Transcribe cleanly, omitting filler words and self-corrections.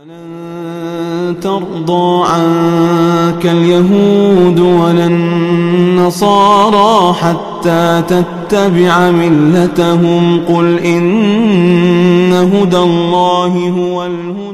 ولن ترضى عنك اليهود ولا النصارى حتى تتبع ملتهم قل إن هدى الله هو الهدى